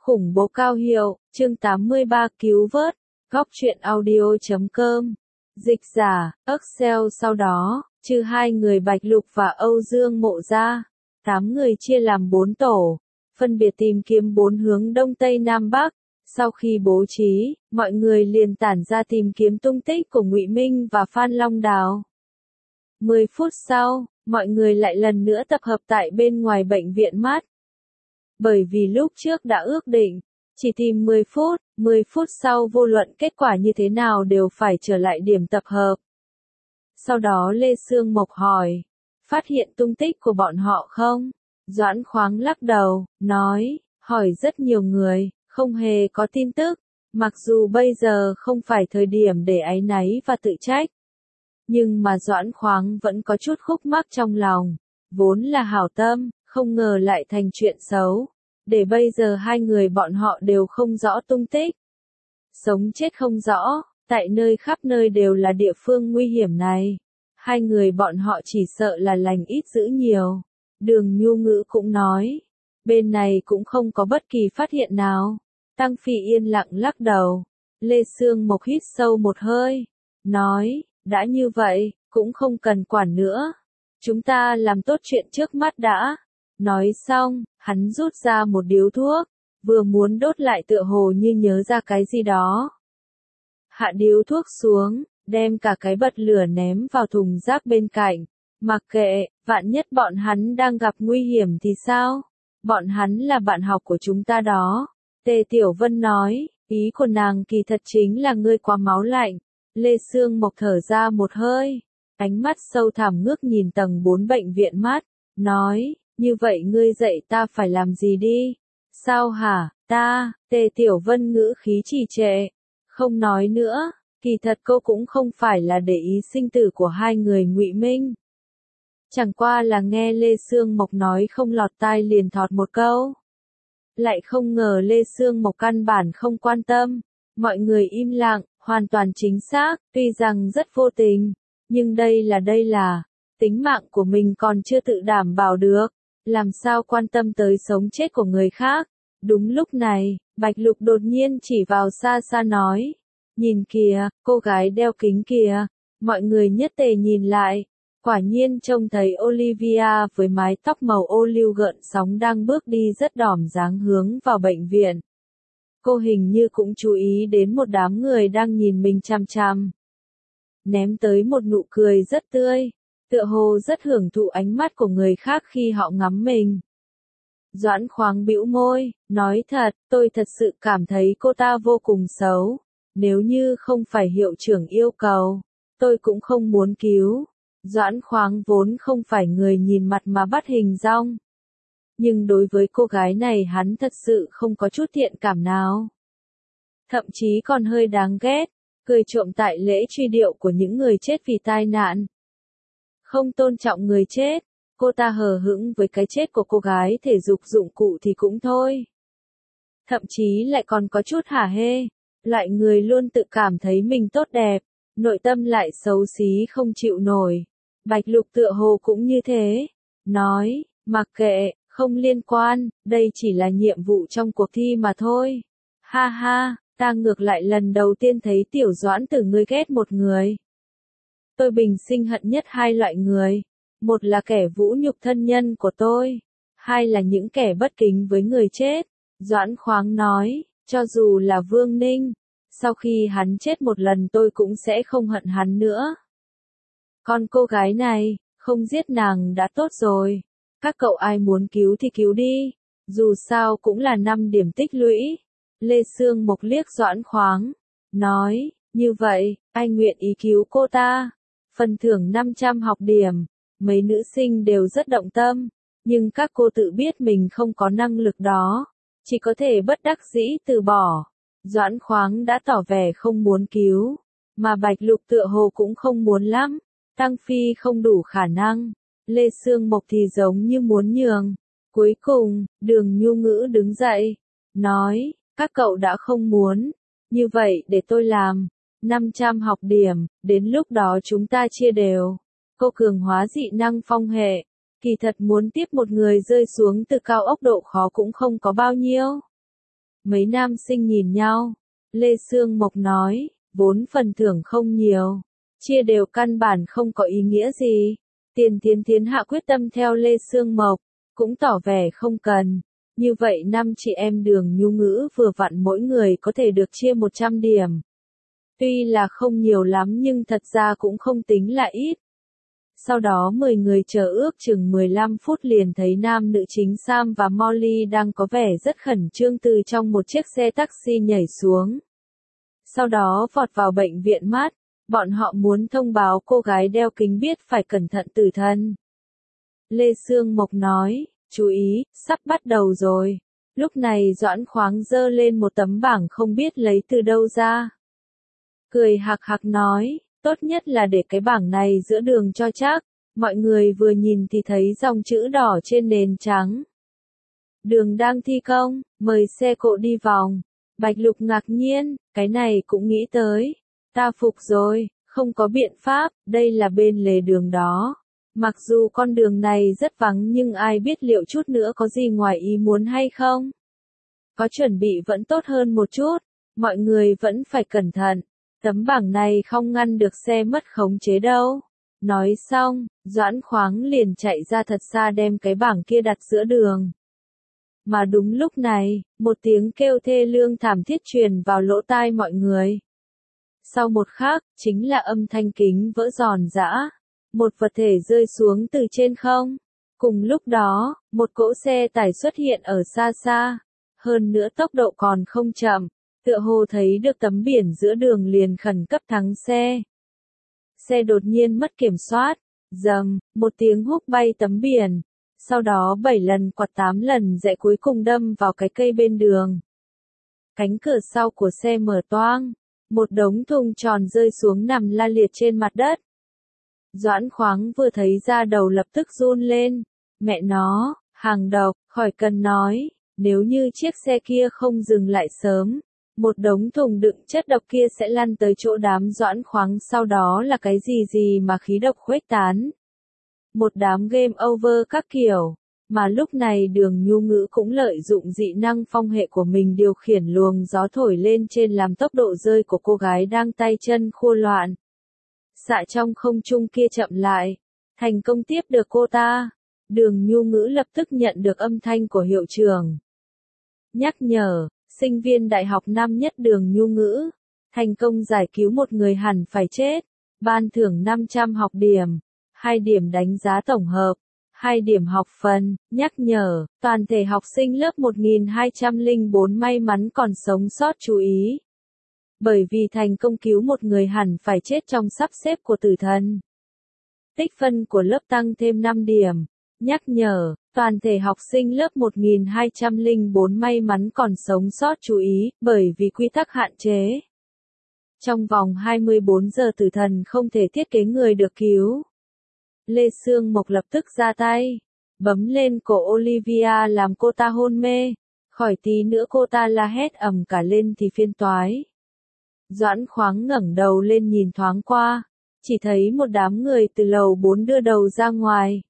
Khủng bố cao hiệu, chương 83 cứu vớt, góc truyện audio.com. Dịch giả, Excel sau đó, trừ hai người Bạch Lục và Âu Dương Mộ ra, 8 người chia làm 4 tổ, phân biệt tìm kiếm 4 hướng Đông Tây Nam Bắc. Sau khi bố trí, mọi người liền tản ra tìm kiếm tung tích của Ngụy Minh và Phan Long Đào. 10 phút sau, mọi người lại lần nữa tập hợp tại bên ngoài bệnh viện mắt. Bởi vì lúc trước đã ước định, chỉ tìm 10 phút sau vô luận kết quả như thế nào đều phải trở lại điểm tập hợp. Sau đó Lê Sương Mộc hỏi, phát hiện tung tích của bọn họ không? Doãn Khoáng lắc đầu, nói, hỏi rất nhiều người, không hề có tin tức, mặc dù bây giờ không phải thời điểm để áy náy và tự trách. Nhưng mà Doãn Khoáng vẫn có chút khúc mắc trong lòng, vốn là hảo tâm, không ngờ lại thành chuyện xấu, để bây giờ hai người bọn họ đều không rõ tung tích. Sống chết không rõ, tại nơi khắp nơi đều là địa phương nguy hiểm này. Hai người bọn họ chỉ sợ là lành ít dữ nhiều. Đường Nhu Ngữ cũng nói, bên này cũng không có bất kỳ phát hiện nào. Tăng Phi yên lặng lắc đầu. Lê Sương Mộc hít sâu một hơi, nói, đã như vậy, cũng không cần quản nữa. Chúng ta làm tốt chuyện trước mắt đã. Nói xong, hắn rút ra một điếu thuốc, vừa muốn đốt lại tựa hồ như nhớ ra cái gì đó. Hạ điếu thuốc xuống, đem cả cái bật lửa ném vào thùng rác bên cạnh. Mặc kệ, vạn nhất bọn hắn đang gặp nguy hiểm thì sao? Bọn hắn là bạn học của chúng ta đó. Tề Tiểu Vân nói, ý của nàng kỳ thật chính là ngươi quá máu lạnh. Lê Sương Mộc thở ra một hơi, ánh mắt sâu thẳm ngước nhìn tầng 4 bệnh viện mắt, nói, như vậy ngươi dạy ta phải làm gì đi? Sao hả, ta? Tề Tiểu Vân ngữ khí trì trệ, không nói nữa, kỳ thật cô cũng không phải là để ý sinh tử của hai người Ngụy Minh. Chẳng qua là nghe Lê Sương Mộc nói không lọt tai liền thọt một câu. Lại không ngờ Lê Sương Mộc căn bản không quan tâm, mọi người im lặng, hoàn toàn chính xác, tuy rằng rất vô tình, nhưng đây là, tính mạng của mình còn chưa tự đảm bảo được, làm sao quan tâm tới sống chết của người khác. Đúng lúc này, Bạch Lục đột nhiên chỉ vào xa xa nói, nhìn kìa, cô gái đeo kính kìa, mọi người nhất tề nhìn lại, quả nhiên trông thấy Olivia với mái tóc màu ô liu gợn sóng đang bước đi rất đỏm dáng hướng vào bệnh viện. Cô hình như cũng chú ý đến một đám người đang nhìn mình chằm chằm. Ném tới một nụ cười rất tươi, tựa hồ rất hưởng thụ ánh mắt của người khác khi họ ngắm mình. Doãn Khoáng bĩu môi, nói thật, tôi thật sự cảm thấy cô ta vô cùng xấu. Nếu như không phải hiệu trưởng yêu cầu, tôi cũng không muốn cứu. Doãn Khoáng vốn không phải người nhìn mặt mà bắt hình dong. Nhưng đối với cô gái này hắn thật sự không có chút thiện cảm nào. Thậm chí còn hơi đáng ghét, cười trộm tại lễ truy điệu của những người chết vì tai nạn. Không tôn trọng người chết, cô ta hờ hững với cái chết của cô gái thể dục dụng cụ thì cũng thôi. Thậm chí lại còn có chút hả hê, loại người luôn tự cảm thấy mình tốt đẹp, nội tâm lại xấu xí không chịu nổi. Bạch Lục tựa hồ cũng như thế, nói, mặc kệ, không liên quan, đây chỉ là nhiệm vụ trong cuộc thi mà thôi. Ha ha, ta ngược lại lần đầu tiên thấy Tiểu Doãn Tử ngươi ghét một người. Tôi bình sinh hận nhất hai loại người, một là kẻ vũ nhục thân nhân của tôi, hai là những kẻ bất kính với người chết. Doãn Khoáng nói, cho dù là Vương Ninh, sau khi hắn chết một lần tôi cũng sẽ không hận hắn nữa. Còn cô gái này, không giết nàng đã tốt rồi. Các cậu ai muốn cứu thì cứu đi, dù sao cũng là 5 điểm tích lũy. Lê Sương Mộc liếc Doãn Khoáng, nói, như vậy, anh nguyện ý cứu cô ta. Phần thưởng 500 học điểm, mấy nữ sinh đều rất động tâm, nhưng các cô tự biết mình không có năng lực đó, chỉ có thể bất đắc dĩ từ bỏ. Doãn Khoáng đã tỏ vẻ không muốn cứu, mà Bạch Lục tựa hồ cũng không muốn lắm. Tăng Phi không đủ khả năng, Lê Sương Mộc thì giống như muốn nhường. Cuối cùng, Đường Nhu Ngữ đứng dậy, nói, các cậu đã không muốn, như vậy để tôi làm. 500 học điểm, đến lúc đó chúng ta chia đều. Cô cường hóa dị năng phong hệ, kỳ thật muốn tiếp một người rơi xuống từ cao ốc độ khó cũng không có bao nhiêu. Mấy nam sinh nhìn nhau. Lê Sương Mộc nói, vốn phần thưởng không nhiều. Chia đều căn bản không có ý nghĩa gì. Tiền Thiến Thiến hạ quyết tâm theo Lê Sương Mộc, cũng tỏ vẻ không cần. Như vậy 5 chị em Đường Nhu Ngữ vừa vặn mỗi người có thể được chia 100 điểm. Tuy là không nhiều lắm nhưng thật ra cũng không tính là ít. Sau đó 10 người chờ ước chừng 15 phút liền thấy nam nữ chính Sam và Molly đang có vẻ rất khẩn trương từ trong một chiếc xe taxi nhảy xuống. Sau đó vọt vào bệnh viện mắt, bọn họ muốn thông báo cô gái đeo kính biết phải cẩn thận tử thân. Lê Sương Mộc nói, chú ý, sắp bắt đầu rồi. Lúc này Doãn Khoáng giơ lên một tấm bảng không biết lấy từ đâu ra. Cười hạc hạc nói, tốt nhất là để cái bảng này giữa đường cho chắc. Mọi người vừa nhìn thì thấy dòng chữ đỏ trên nền trắng. Đường đang thi công, mời xe cộ đi vòng. Bạch Lục ngạc nhiên, cái này cũng nghĩ tới. Ta phục rồi, không có biện pháp, đây là bên lề đường đó. Mặc dù con đường này rất vắng nhưng ai biết liệu chút nữa có gì ngoài ý muốn hay không. Có chuẩn bị vẫn tốt hơn một chút, mọi người vẫn phải cẩn thận. Tấm bảng này không ngăn được xe mất khống chế đâu. Nói xong, Doãn Khoáng liền chạy ra thật xa đem cái bảng kia đặt giữa đường. Mà đúng lúc này, một tiếng kêu thê lương thảm thiết truyền vào lỗ tai mọi người. Sau một khắc, chính là âm thanh kính vỡ giòn giã. Một vật thể rơi xuống từ trên không. Cùng lúc đó, một cỗ xe tải xuất hiện ở xa xa. Hơn nữa tốc độ còn không chậm. Tựa hồ thấy được tấm biển giữa đường liền khẩn cấp thắng xe. Xe đột nhiên mất kiểm soát. Dầm, một tiếng húc bay tấm biển. Sau đó 7 lần quạt 8 lần rẽ cuối cùng đâm vào cái cây bên đường. Cánh cửa sau của xe mở toang. Một đống thùng tròn rơi xuống nằm la liệt trên mặt đất. Doãn Khoáng vừa thấy da đầu lập tức run lên. Mẹ nó, hàng độc, khỏi cần nói. Nếu như chiếc xe kia không dừng lại sớm, một đống thùng đựng chất độc kia sẽ lăn tới chỗ đám Doãn Khoáng, sau đó là cái gì mà khí độc khuếch tán. Một đám game over các kiểu. Mà lúc này Đường Nhu Ngữ cũng lợi dụng dị năng phong hệ của mình điều khiển luồng gió thổi lên trên làm tốc độ rơi của cô gái đang tay chân khua loạn. Xạ trong không trung kia chậm lại. Thành công tiếp được cô ta. Đường Nhu Ngữ lập tức nhận được âm thanh của hiệu trưởng. Nhắc nhở, sinh viên đại học năm nhất Đường Nhu Ngữ. Thành công giải cứu một người hẳn phải chết. Ban thưởng 500 học điểm. 2 điểm đánh giá tổng hợp. 2 điểm học phần. Nhắc nhở, toàn thể học sinh lớp 1204 may mắn còn sống sót chú ý. Bởi vì thành công cứu một người hẳn phải chết trong sắp xếp của tử thần. Tích phân của lớp tăng thêm 5 điểm. Nhắc nhở, toàn thể học sinh lớp 1204 may mắn còn sống sót chú ý, bởi vì quy tắc hạn chế. Trong vòng 24 giờ tử thần không thể thiết kế người được cứu. Lê Sương Mộc lập tức ra tay, bấm lên cổ Olivia làm cô ta hôn mê. Khỏi tí nữa cô ta la hét ầm cả lên thì phiên toái. Doãn Khoáng ngẩng đầu lên nhìn thoáng qua, chỉ thấy một đám người từ lầu 4 đưa đầu ra ngoài.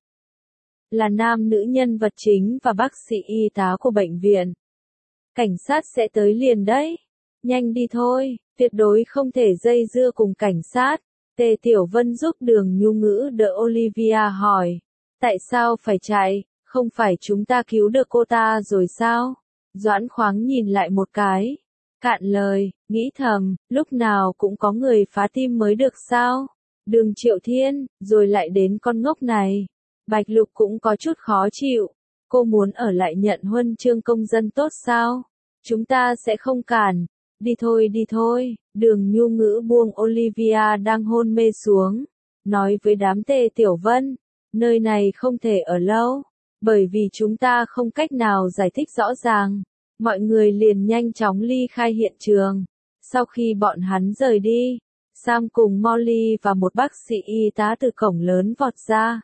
Là nam nữ nhân vật chính và bác sĩ y tá của bệnh viện. Cảnh sát sẽ tới liền đấy. Nhanh đi thôi, tuyệt đối không thể dây dưa cùng cảnh sát. Tề Tiểu Vân giúp Đường Nhu Ngữ đỡ Olivia hỏi. Tại sao phải chạy, không phải chúng ta cứu được cô ta rồi sao? Doãn Khoáng nhìn lại một cái. Cạn lời, nghĩ thầm, lúc nào cũng có người phá tim mới được sao? Đường Triệu Thiên, rồi lại đến con ngốc này. Bạch Lục cũng có chút khó chịu. Cô muốn ở lại nhận huân chương công dân tốt sao? Chúng ta sẽ không cản. Đi thôi, Đường Nhu Ngữ buông Olivia đang hôn mê xuống. Nói với đám Tề Tiểu Vân, nơi này không thể ở lâu. Bởi vì chúng ta không cách nào giải thích rõ ràng. Mọi người liền nhanh chóng ly khai hiện trường. Sau khi bọn hắn rời đi, Sam cùng Molly và một bác sĩ y tá từ cổng lớn vọt ra.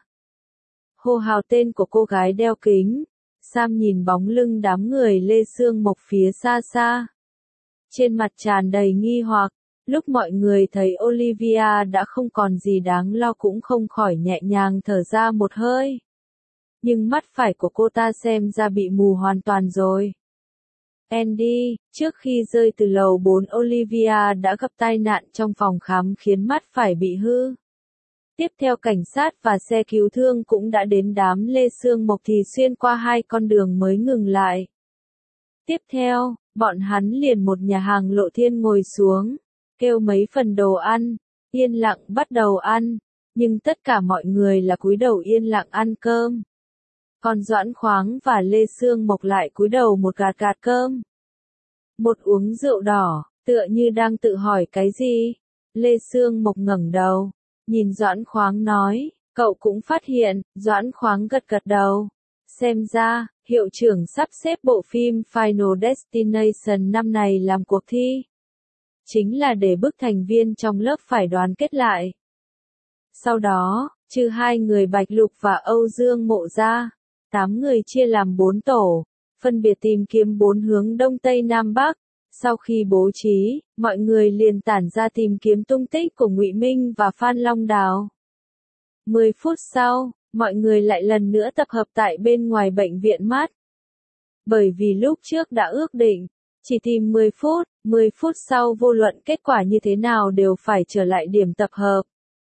Hô hào tên của cô gái đeo kính. Sam nhìn bóng lưng đám người Lê Sương Mộc phía xa xa. Trên mặt tràn đầy nghi hoặc, lúc mọi người thấy Olivia đã không còn gì đáng lo cũng không khỏi nhẹ nhàng thở ra một hơi. Nhưng mắt phải của cô ta xem ra bị mù hoàn toàn rồi. Andy, trước khi rơi từ lầu 4 Olivia đã gặp tai nạn trong phòng khám khiến mắt phải bị hư. Tiếp theo cảnh sát và xe cứu thương cũng đã đến đám Lê Sương Mộc thì xuyên qua hai con đường mới ngừng lại. Tiếp theo, bọn hắn liền một nhà hàng Lộ Thiên ngồi xuống, kêu mấy phần đồ ăn, yên lặng bắt đầu ăn, nhưng tất cả mọi người là cúi đầu yên lặng ăn cơm. Còn Doãn Khoáng và Lê Sương Mộc lại cúi đầu một gạt gạt cơm. Một uống rượu đỏ, tựa như đang tự hỏi cái gì. Lê Sương Mộc ngẩng đầu, nhìn Doãn Khoáng nói, cậu cũng phát hiện, Doãn Khoáng gật gật đầu. Xem ra, hiệu trưởng sắp xếp bộ phim Final Destination năm này làm cuộc thi. Chính là để bức thành viên trong lớp phải đoàn kết lại. Sau đó, trừ hai người Bạch Lục và Âu Dương Mộ ra, 8 người chia làm 4 tổ, phân biệt tìm kiếm 4 hướng Đông Tây Nam Bắc. Sau khi bố trí, mọi người liền tản ra tìm kiếm tung tích của Ngụy Minh và Phan Long Đào. 10 phút sau, mọi người lại lần nữa tập hợp tại bên ngoài bệnh viện mắt. Bởi vì lúc trước đã ước định, chỉ tìm 10 phút sau vô luận kết quả như thế nào đều phải trở lại điểm tập hợp.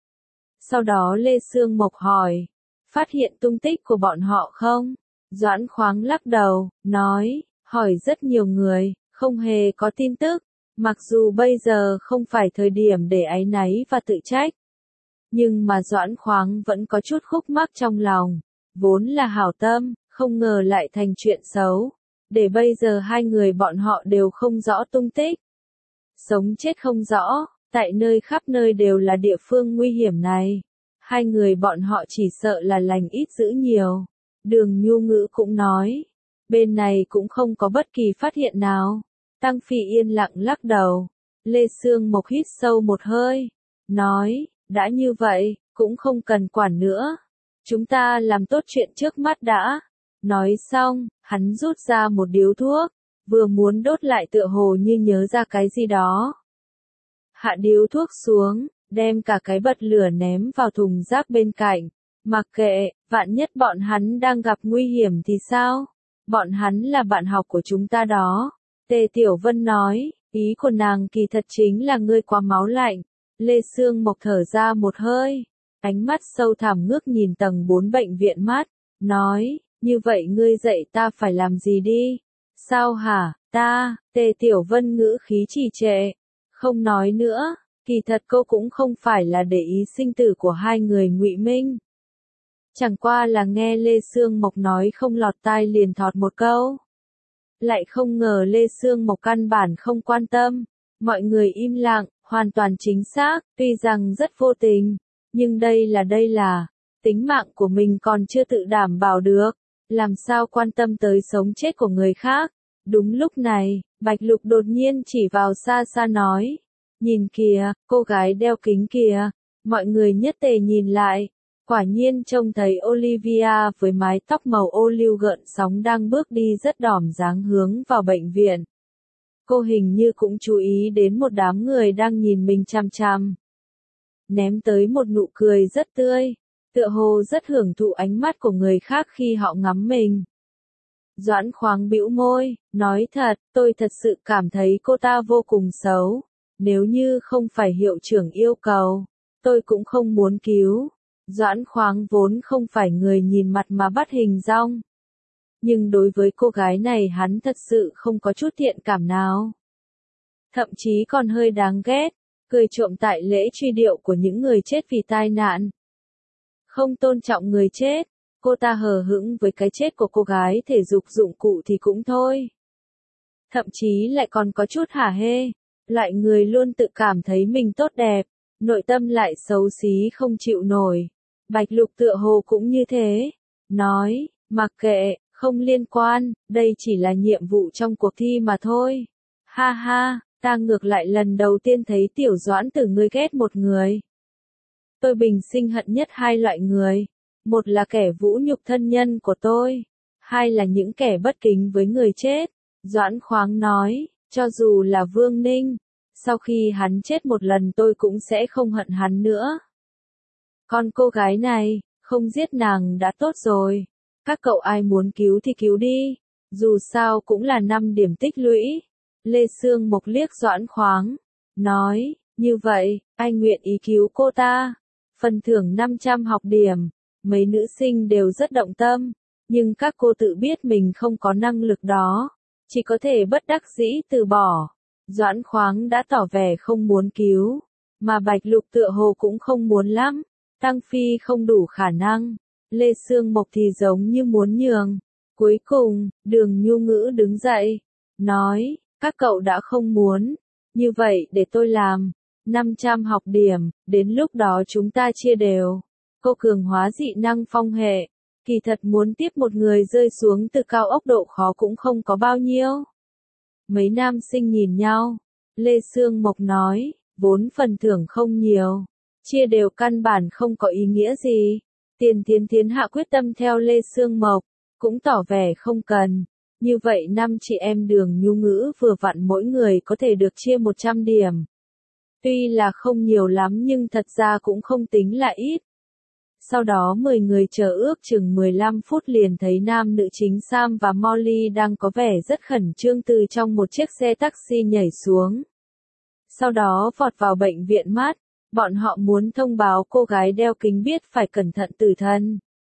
Sau đó Lê Sương Mộc hỏi, phát hiện tung tích của bọn họ không? Doãn Khoáng lắc đầu, nói, hỏi rất nhiều người, không hề có tin tức, mặc dù bây giờ không phải thời điểm để áy náy và tự trách. Nhưng mà Doãn Khoáng vẫn có chút khúc mắc trong lòng, vốn là hảo tâm, không ngờ lại thành chuyện xấu, để bây giờ hai người bọn họ đều không rõ tung tích. Sống chết không rõ, tại nơi khắp nơi đều là địa phương nguy hiểm này. Hai người bọn họ chỉ sợ là lành ít dữ nhiều. Đường Nhu Ngữ cũng nói, bên này cũng không có bất kỳ phát hiện nào. Tăng Phi yên lặng lắc đầu. Lê Sương Mộc hít sâu một hơi, nói, đã như vậy, cũng không cần quản nữa. Chúng ta làm tốt chuyện trước mắt đã. Nói xong, hắn rút ra một điếu thuốc, vừa muốn đốt lại tựa hồ như nhớ ra cái gì đó. Hạ điếu thuốc xuống, đem cả cái bật lửa ném vào thùng rác bên cạnh. Mặc kệ, vạn nhất bọn hắn đang gặp nguy hiểm thì sao? Bọn hắn là bạn học của chúng ta đó. Tề Tiểu Vân nói, ý của nàng kỳ thật chính là ngươi quá máu lạnh. Lê Sương Mộc thở ra một hơi, ánh mắt sâu thẳm ngước nhìn tầng 4 bệnh viện mắt, nói, như vậy ngươi dạy ta phải làm gì đi? Sao hả, ta? Tề Tiểu Vân ngữ khí trì trệ, không nói nữa, kỳ thật cô cũng không phải là để ý sinh tử của hai người Ngụy Minh. Chẳng qua là nghe Lê Sương Mộc nói không lọt tai liền thọt một câu. Lại không ngờ Lê Sương Mộc căn bản không quan tâm, mọi người im lặng, hoàn toàn chính xác, tuy rằng rất vô tình, nhưng đây là, tính mạng của mình còn chưa tự đảm bảo được, làm sao quan tâm tới sống chết của người khác. Đúng lúc này, Bạch Lục đột nhiên chỉ vào xa xa nói, nhìn kìa, cô gái đeo kính kìa, mọi người nhất tề nhìn lại. Quả nhiên trông thấy Olivia với mái tóc màu ô liu gợn sóng đang bước đi rất đỏm dáng hướng vào bệnh viện. Cô hình như cũng chú ý đến một đám người đang nhìn mình chằm chằm. Ném tới một nụ cười rất tươi, tựa hồ rất hưởng thụ ánh mắt của người khác khi họ ngắm mình. Doãn Khoáng bĩu môi, nói thật, tôi thật sự cảm thấy cô ta vô cùng xấu. Nếu như không phải hiệu trưởng yêu cầu, tôi cũng không muốn cứu. Doãn Khoáng vốn không phải người nhìn mặt mà bắt hình dong. Nhưng đối với cô gái này hắn thật sự không có chút thiện cảm nào. Thậm chí còn hơi đáng ghét, cười trộm tại lễ truy điệu của những người chết vì tai nạn. Không tôn trọng người chết, cô ta hờ hững với cái chết của cô gái thể dục dụng cụ thì cũng thôi. Thậm chí lại còn có chút hả hê, loại người luôn tự cảm thấy mình tốt đẹp, nội tâm lại xấu xí không chịu nổi. Bạch Lục tựa hồ cũng như thế, nói, mặc kệ, không liên quan, đây chỉ là nhiệm vụ trong cuộc thi mà thôi. Ha ha, ta ngược lại lần đầu tiên thấy Tiểu Doãn Tử ngươi ghét một người. Tôi bình sinh hận nhất hai loại người, một là kẻ vũ nhục thân nhân của tôi, hai là những kẻ bất kính với người chết. Doãn Khoáng nói, cho dù là Vương Ninh, sau khi hắn chết một lần tôi cũng sẽ không hận hắn nữa. Còn cô gái này, không giết nàng đã tốt rồi. Các cậu ai muốn cứu thì cứu đi. Dù sao cũng là 5 điểm tích lũy. Lê Sương Mộc liếc Doãn Khoáng, nói, như vậy, anh nguyện ý cứu cô ta. Phần thưởng 500 học điểm, mấy nữ sinh đều rất động tâm, nhưng các cô tự biết mình không có năng lực đó, chỉ có thể bất đắc dĩ từ bỏ. Doãn Khoáng đã tỏ vẻ không muốn cứu, mà Bạch Lục tựa hồ cũng không muốn lắm, Tăng Phi không đủ khả năng, Lê Sương Mộc thì giống như muốn nhường. Cuối cùng, Đường Nhu Ngữ đứng dậy, nói, các cậu đã không muốn, như vậy để tôi làm, 500 học điểm, đến lúc đó chúng ta chia đều. Cô cường hóa dị năng phong hệ, kỳ thật muốn tiếp một người rơi xuống từ cao ốc độ khó cũng không có bao nhiêu. Mấy nam sinh nhìn nhau, Lê Sương Mộc nói, vốn phần thưởng không nhiều, chia đều căn bản không có ý nghĩa gì. Tiền Thiến Thiến hạ quyết tâm theo Lê Sương Mộc, cũng tỏ vẻ không cần. Như vậy 5 chị em Đường Nhu Ngữ vừa vặn mỗi người có thể được chia 100 điểm. Tuy là không nhiều lắm nhưng thật ra cũng không tính là ít. Sau đó 10 người chờ ước chừng 15 phút liền thấy nam nữ chính Sam và Molly đang có vẻ rất khẩn trương từ trong một chiếc xe taxi nhảy xuống. Sau đó vọt vào bệnh viện mắt, bọn họ muốn thông báo cô gái đeo kính biết phải cẩn thận tử thân.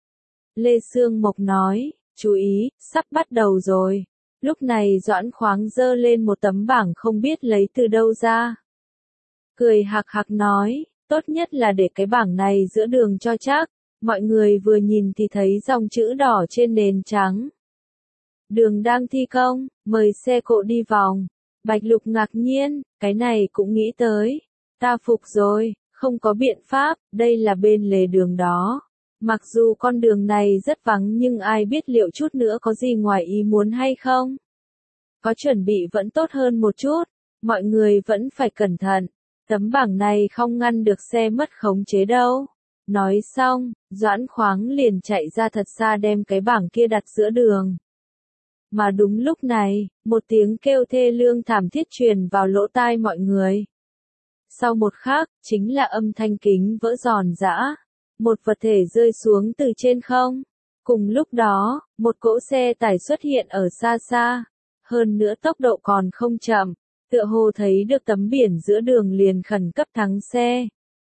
Lê Sương Mộc nói, chú ý, sắp bắt đầu rồi. Lúc này Doãn Khoáng giơ lên một tấm bảng không biết lấy từ đâu ra. Cười hạc hạc nói, tốt nhất là để cái bảng này giữa đường cho chắc. Mọi người vừa nhìn thì thấy dòng chữ đỏ trên nền trắng. Đường đang thi công, mời xe cộ đi vòng. Bạch Lục ngạc nhiên, cái này cũng nghĩ tới. Ta phục rồi, không có biện pháp, đây là bên lề đường đó. Mặc dù con đường này rất vắng nhưng ai biết liệu chút nữa có gì ngoài ý muốn hay không. Có chuẩn bị vẫn tốt hơn một chút, mọi người vẫn phải cẩn thận. Tấm bảng này không ngăn được xe mất khống chế đâu. Nói xong, Doãn Khoáng liền chạy ra thật xa đem cái bảng kia đặt giữa đường. Mà đúng lúc này, một tiếng kêu thê lương thảm thiết truyền vào lỗ tai mọi người. Sau một khắc, chính là âm thanh kính vỡ giòn giã. Một vật thể rơi xuống từ trên không. Cùng lúc đó, một cỗ xe tải xuất hiện ở xa xa. Hơn nữa tốc độ còn không chậm, tựa hồ thấy được tấm biển giữa đường liền khẩn cấp thắng xe.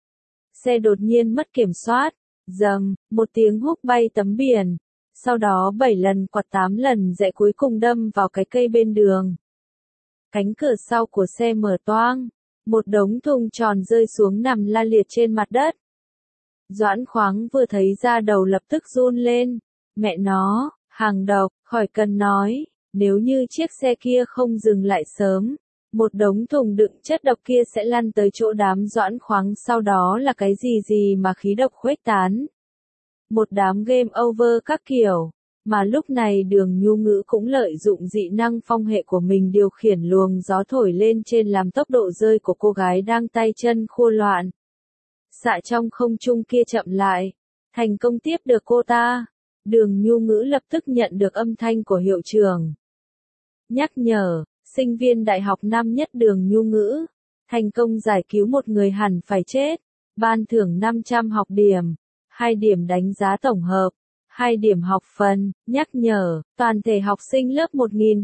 Xe đột nhiên mất kiểm soát, dầm, một tiếng húc bay tấm biển. Sau đó 7 lần quạt 8 lần rẽ cuối cùng đâm vào cái cây bên đường. Cánh cửa sau của xe mở toang, một đống thùng tròn rơi xuống nằm la liệt trên mặt đất. Doãn Khoáng vừa thấy ra đầu lập tức run lên. Mẹ nó, hàng độc, khỏi cần nói, nếu như chiếc xe kia không dừng lại sớm, một đống thùng đựng chất độc kia sẽ lăn tới chỗ đám Doãn Khoáng, sau đó là cái gì mà khí độc khuếch tán. Một đám game over các kiểu, mà lúc này Đường Nhu Ngữ cũng lợi dụng dị năng phong hệ của mình điều khiển luồng gió thổi lên trên làm tốc độ rơi của cô gái đang tay chân khua loạn. Xạ trong không trung kia chậm lại, thành công tiếp được cô ta. Đường Nhu Ngữ lập tức nhận được âm thanh của hiệu trưởng. Nhắc nhở, sinh viên đại học năm nhất Đường Nhu Ngữ, thành công giải cứu một người hẳn phải chết, ban thưởng 500 học điểm, 2 điểm đánh giá tổng hợp, 2 điểm học phần. Nhắc nhở, toàn thể học sinh lớp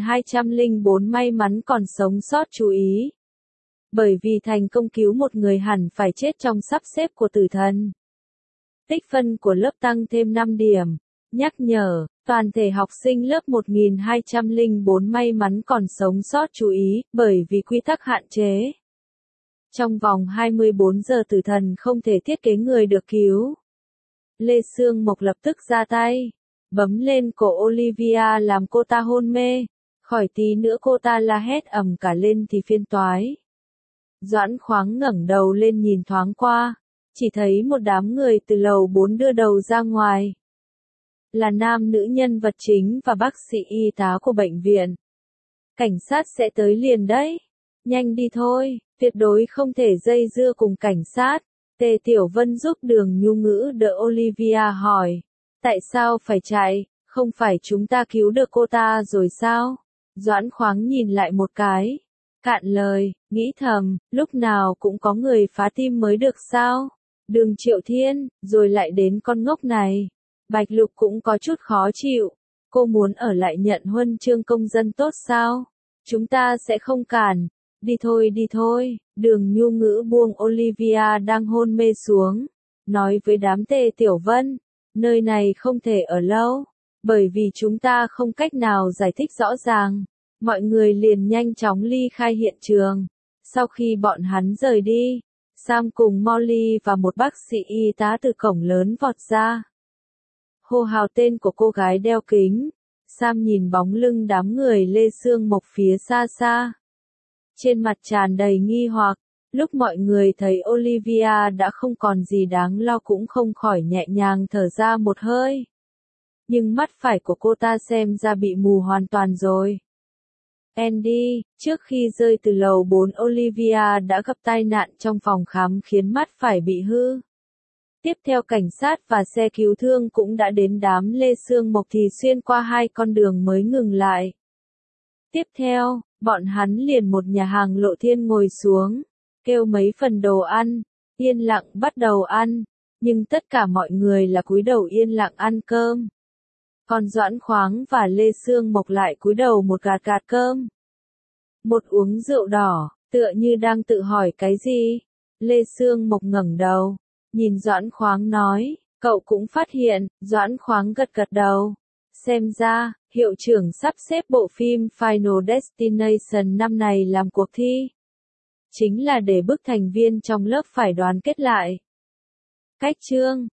1204 may mắn còn sống sót chú ý. Bởi vì thành công cứu một người hẳn phải chết trong sắp xếp của tử thần. Tích phân của lớp tăng thêm 5 điểm. Nhắc nhở, toàn thể học sinh lớp 1204 may mắn còn sống sót chú ý, bởi vì quy tắc hạn chế. Trong vòng 24 giờ tử thần không thể thiết kế người được cứu. Lê Sương Mộc lập tức ra tay, bấm lên cổ Olivia làm cô ta hôn mê. Khỏi tí nữa cô ta la hét ầm cả lên thì phiên toái. Doãn Khoáng ngẩng đầu lên nhìn thoáng qua, chỉ thấy một đám người từ lầu 4 đưa đầu ra ngoài. Là nam nữ nhân vật chính và bác sĩ y tá của bệnh viện. Cảnh sát sẽ tới liền đấy. Nhanh đi thôi, tuyệt đối không thể dây dưa cùng cảnh sát. Tề Tiểu Vân giúp Đường Nhu Ngữ đỡ Olivia hỏi. Tại sao phải chạy, không phải chúng ta cứu được cô ta rồi sao? Doãn Khoáng nhìn lại một cái. Cạn lời, nghĩ thầm, lúc nào cũng có người phá tim mới được sao? Đường Triệu Thiên, rồi lại đến con ngốc này. Bạch Lục cũng có chút khó chịu. Cô muốn ở lại nhận huân chương công dân tốt sao? Chúng ta sẽ không cản. Đi thôi. Đường Nhu Ngữ buông Olivia đang hôn mê xuống. Nói với đám Tề Tiểu Vân. Nơi này không thể ở lâu. Bởi vì chúng ta không cách nào giải thích rõ ràng. Mọi người liền nhanh chóng ly khai hiện trường. Sau khi bọn hắn rời đi, Sam cùng Molly và một bác sĩ y tá từ cổng lớn vọt ra. Hô hào tên của cô gái đeo kính. Sam nhìn bóng lưng đám người Lê Sương Mộc phía xa xa. Trên mặt tràn đầy nghi hoặc, lúc mọi người thấy Olivia đã không còn gì đáng lo cũng không khỏi nhẹ nhàng thở ra một hơi. Nhưng mắt phải của cô ta xem ra bị mù hoàn toàn rồi. Andy, trước khi rơi từ lầu 4 Olivia đã gặp tai nạn trong phòng khám khiến mắt phải bị hư. Tiếp theo cảnh sát và xe cứu thương cũng đã đến đám Lê Sương Mộc thì xuyên qua 2 con đường mới ngừng lại. Tiếp theo, bọn hắn liền một nhà hàng Lộ Thiên ngồi xuống, kêu mấy phần đồ ăn, yên lặng bắt đầu ăn, nhưng tất cả mọi người là cúi đầu yên lặng ăn cơm. Còn Doãn Khoáng và Lê Sương Mộc lại cúi đầu một gạt gạt cơm. Một uống rượu đỏ, tựa như đang tự hỏi cái gì. Lê Sương Mộc ngẩng đầu, nhìn Doãn Khoáng nói, cậu cũng phát hiện. Doãn Khoáng gật gật đầu. Xem ra, hiệu trưởng sắp xếp bộ phim Final Destination năm này làm cuộc thi. Chính là để bức thành viên trong lớp phải đoàn kết lại. Cách chương